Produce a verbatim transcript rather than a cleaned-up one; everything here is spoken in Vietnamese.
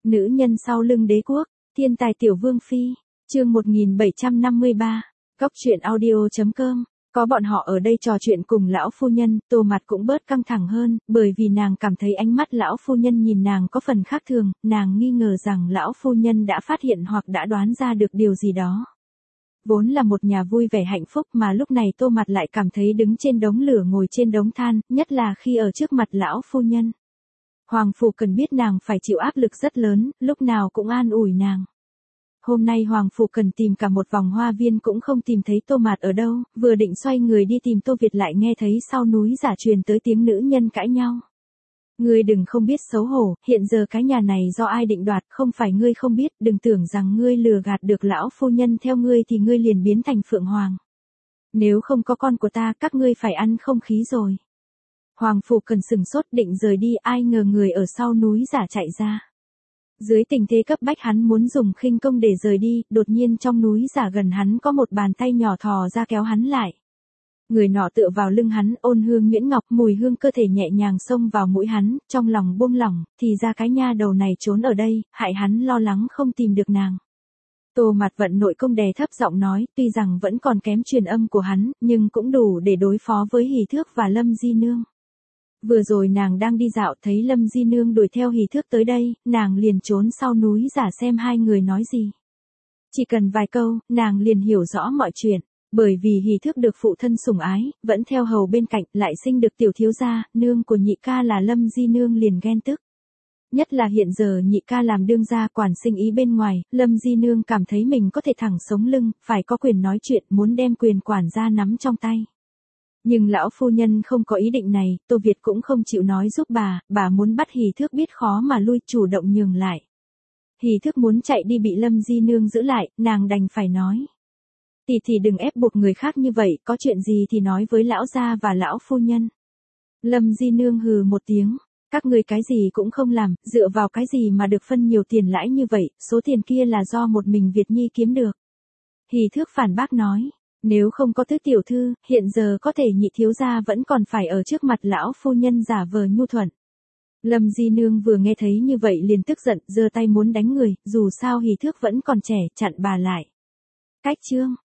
Nữ nhân sau lưng đế quốc, thiên tài tiểu vương phi, chương một nghìn bảy trăm năm mươi ba, góc truyện audio chấm com. Có bọn họ ở đây trò chuyện cùng lão phu nhân, Tô Mặt cũng bớt căng thẳng hơn, bởi vì nàng cảm thấy ánh mắt lão phu nhân nhìn nàng có phần khác thường, nàng nghi ngờ rằng lão phu nhân đã phát hiện hoặc đã đoán ra được điều gì đó. Vốn là một nhà vui vẻ hạnh phúc mà lúc này Tô Mặt lại cảm thấy đứng trên đống lửa ngồi trên đống than, nhất là khi ở trước mặt lão phu nhân. Hoàng phủ cần biết nàng phải chịu áp lực rất lớn, lúc nào cũng an ủi nàng. Hôm nay Hoàng phủ cần tìm cả một vòng hoa viên cũng không tìm thấy Tô Mạt ở đâu, vừa định xoay người đi tìm Tô Việt lại nghe thấy sau núi giả truyền tới tiếng nữ nhân cãi nhau. Ngươi đừng không biết xấu hổ, hiện giờ cái nhà này do ai định đoạt, không phải ngươi không biết, đừng tưởng rằng ngươi lừa gạt được lão phu nhân theo ngươi thì ngươi liền biến thành phượng hoàng. Nếu không có con của ta, các ngươi phải ăn không khí rồi. Hoàng phủ cần sừng sốt định rời đi, ai ngờ người ở sau núi giả chạy ra. Dưới tình thế cấp bách hắn muốn dùng khinh công để rời đi, đột nhiên trong núi giả gần hắn có một bàn tay nhỏ thò ra kéo hắn lại. Người nọ tựa vào lưng hắn, ôn hương nhuyễn ngọc, mùi hương cơ thể nhẹ nhàng xông vào mũi hắn, trong lòng buông lỏng, thì ra cái nha đầu này trốn ở đây, hại hắn lo lắng không tìm được nàng. Tô Mặt vận nội công đè thấp giọng nói, tuy rằng vẫn còn kém truyền âm của hắn, nhưng cũng đủ để đối phó với Hỉ Thước và Lâm Di Nương. Vừa rồi nàng đang đi dạo thấy Lâm Di Nương đuổi theo Hỉ Thước tới đây, nàng liền trốn sau núi giả xem hai người nói gì. Chỉ cần vài câu, nàng liền hiểu rõ mọi chuyện, bởi vì Hỉ Thước được phụ thân sủng ái, vẫn theo hầu bên cạnh, lại sinh được tiểu thiếu gia, nương của nhị ca là Lâm Di Nương liền ghen tức. Nhất là hiện giờ nhị ca làm đương gia quản sinh ý bên ngoài, Lâm Di Nương cảm thấy mình có thể thẳng sống lưng, phải có quyền nói chuyện, muốn đem quyền quản gia nắm trong tay. Nhưng lão phu nhân không có ý định này, Tô Việt cũng không chịu nói giúp bà, bà muốn bắt Hỉ Thước biết khó mà lui, chủ động nhường lại. Hỉ Thước muốn chạy đi bị Lâm Di Nương giữ lại, nàng đành phải nói. Tỷ thì đừng ép buộc người khác như vậy, có chuyện gì thì nói với lão gia và lão phu nhân. Lâm Di Nương hừ một tiếng, các người cái gì cũng không làm, dựa vào cái gì mà được phân nhiều tiền lãi như vậy, số tiền kia là do một mình Việt Nhi kiếm được. Hỉ Thước phản bác nói. Nếu không có tứ tiểu thư, hiện giờ có thể nhị thiếu gia vẫn còn phải ở trước mặt lão phu nhân giả vờ nhu thuận. Lâm Di Nương vừa nghe thấy như vậy liền tức giận, giơ tay muốn đánh người, dù sao Hỉ Thước vẫn còn trẻ, chặn bà lại. Cách chương,